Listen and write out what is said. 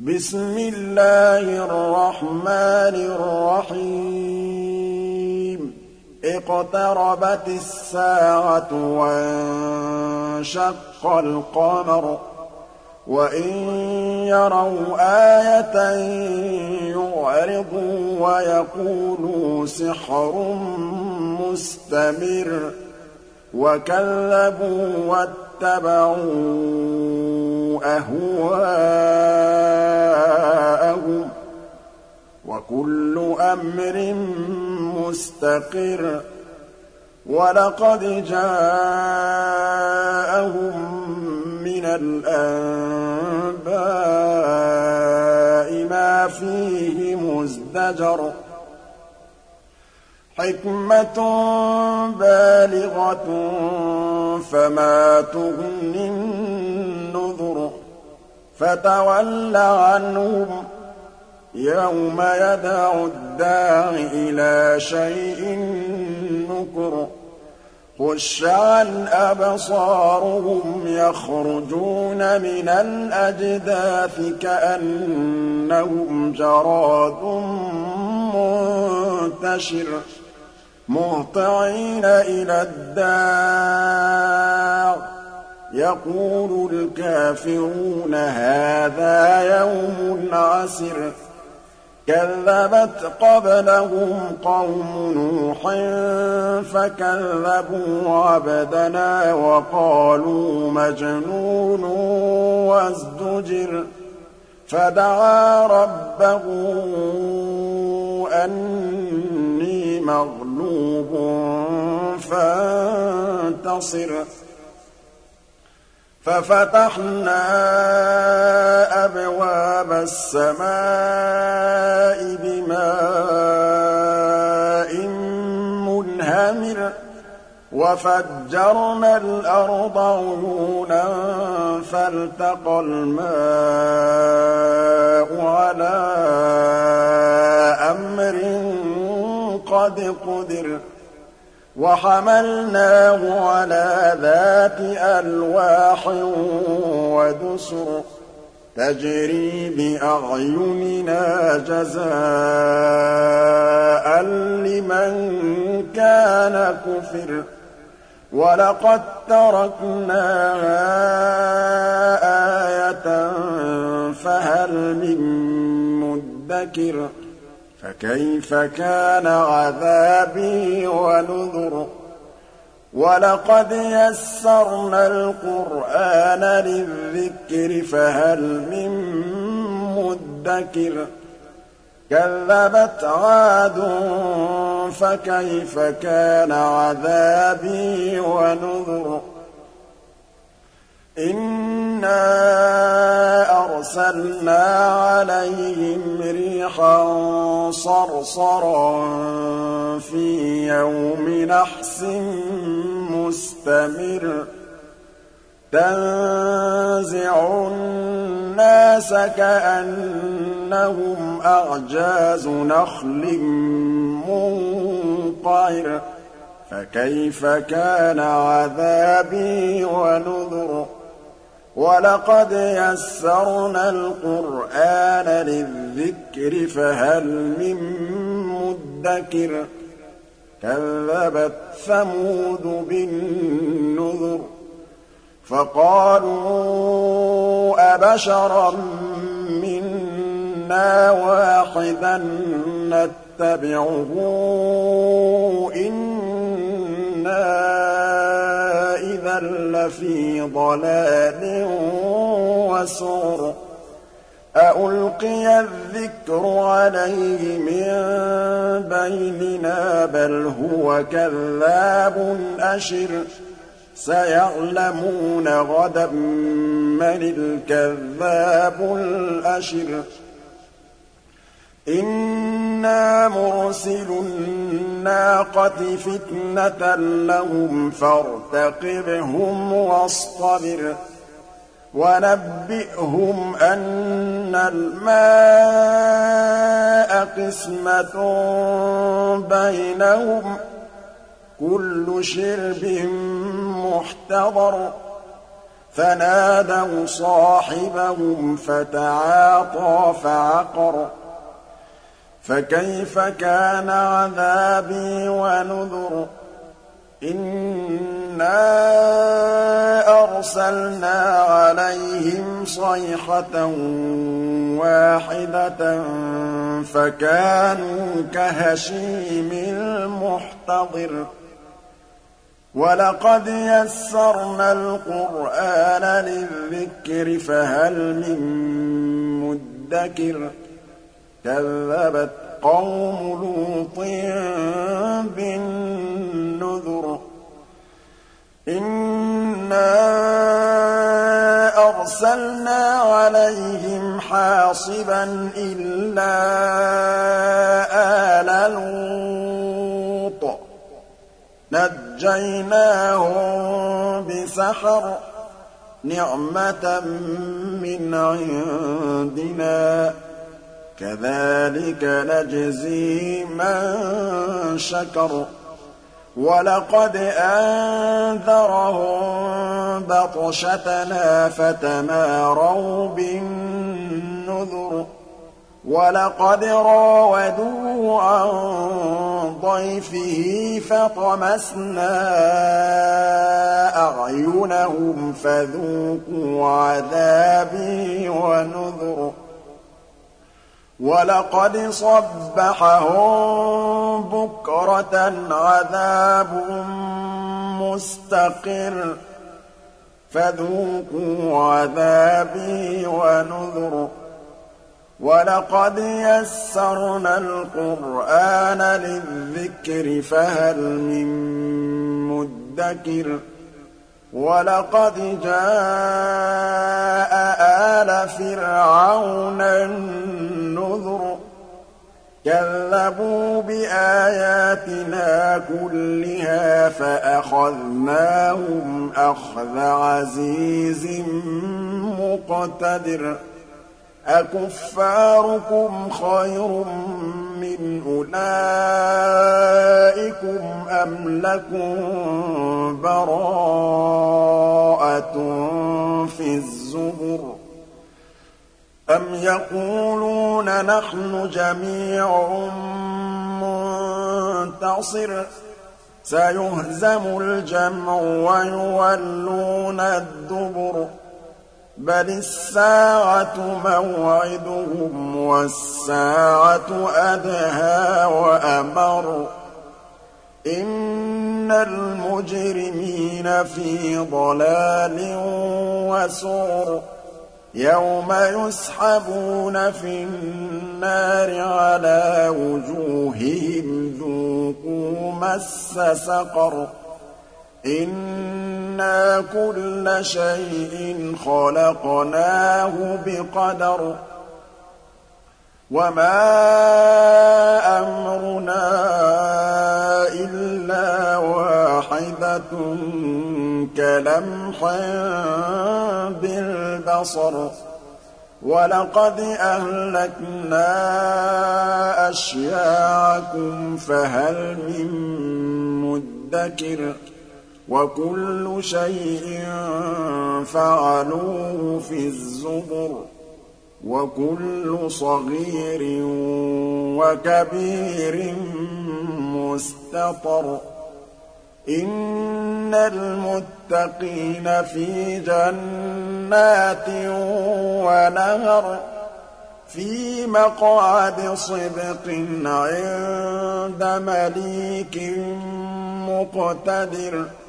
بسم الله الرحمن الرحيم اقتربت الساعة وانشق القمر وإن يروا آية يعرضوا ويقولوا سحر مستمر وكذبوا واتبعوا أهواءهم وكل أمر مستقر ولقد جاءهم من الأنباء ما فيه مزدجر حكمة بالغة فما تغني النذر فتول عنهم يوم يدعو الداع إلى شيء نكر خش عن أبصارهم يخرجون من الأجداث كأنهم جراد منتشر مهطعين إلى الداع يقول الكافرون هذا يوم عسر كذبت قبلهم قوم نوح فكذبوا عبدنا وقالوا مجنون وازدجر فدعا ربه أني مغلوب فانتصر ففتحنا أبواب السماء بماء منهمر وفجرنا الأرض عيونا فالتقى الماء على أمر قد قدر وحملناه على ذات ألواح ودسر تجري بأعيننا جزاء لمن كان كفر ولقد تركناها آية فهل من مدكر فكيف كان عذابي ونذر ولقد يسرنا القرآن للذكر فهل من مدكر كذبت عاد فكيف كان عذابي ونذر إنا أرسلنا عليهم ريحا صرصرا في يوم نحس مستمر تنزع الناس كأنهم أعجاز نخل منقعر فكيف كان عذابي ونذر ولقد يسرنا القرآن للذكر فهل من مدكر كذبت ثمود بالنذر فقالوا أبشرا منا واحدا نتبعه إنا إذا لفي ضلال وسعر أألقي الذكر عليه من بيننا بل هو كذاب أشر سيعلمون غدا من الكذاب الأشر إنا مرسل الناقة فتنة لهم فارتقبهم واصطبر ونبئهم أن الماء قسمة بينهم كل شرب محتضر فنادوا صاحبهم فتعاطى فعقر فكيف كان عذابي ونذر إنا أرسلنا عليهم صيحة واحدة فكانوا كهشيم المحتضر ولقد يسرنا القرآن للذكر فهل من مدكر كذبت قوم لوط بالنذر إنا أرسلنا عليهم حاصبا إلا آل لوط نجيناهم بسحر نعمة من عندنا كذلك نجزي من شكر ولقد أنذرهم بطشتنا فتماروا بالنذر ولقد راودوه عن ضيفه فطمسنا أعينهم فذوقوا عذابي ونذر ولقد صبحهم بكرة عذاب مستقر فذوقوا عذابي ونذر ولقد يسرنا القرآن للذكر فهل من مدكر ولقد جاء آل فرعون النذر كذبوا بآياتنا كلها فأخذناهم أخذ عزيز مقتدر أكفاركم خير من أولئكم أم لكم براءة في الزبر أم يقولون نحن جميع منتصر سيهزم الجمع ويولون الدبر بل الساعة موعدهم والساعة أدهى وأمر إن المجرمين في ضلال وسعر يوم يسحبون في النار على وجوههم ذوقوا مس سقر إنا كل شيء خلقناه بقدر وما أمرنا إلا واحدة كلمح بالبصر ولقد أهلكنا أشياعكم فهل من مدكر وكل شيء فعلوه في الزبر وكل صغير وكبير مستطر إن المتقين في جنات ونهر في مقعد صدق عند مليك مقتدر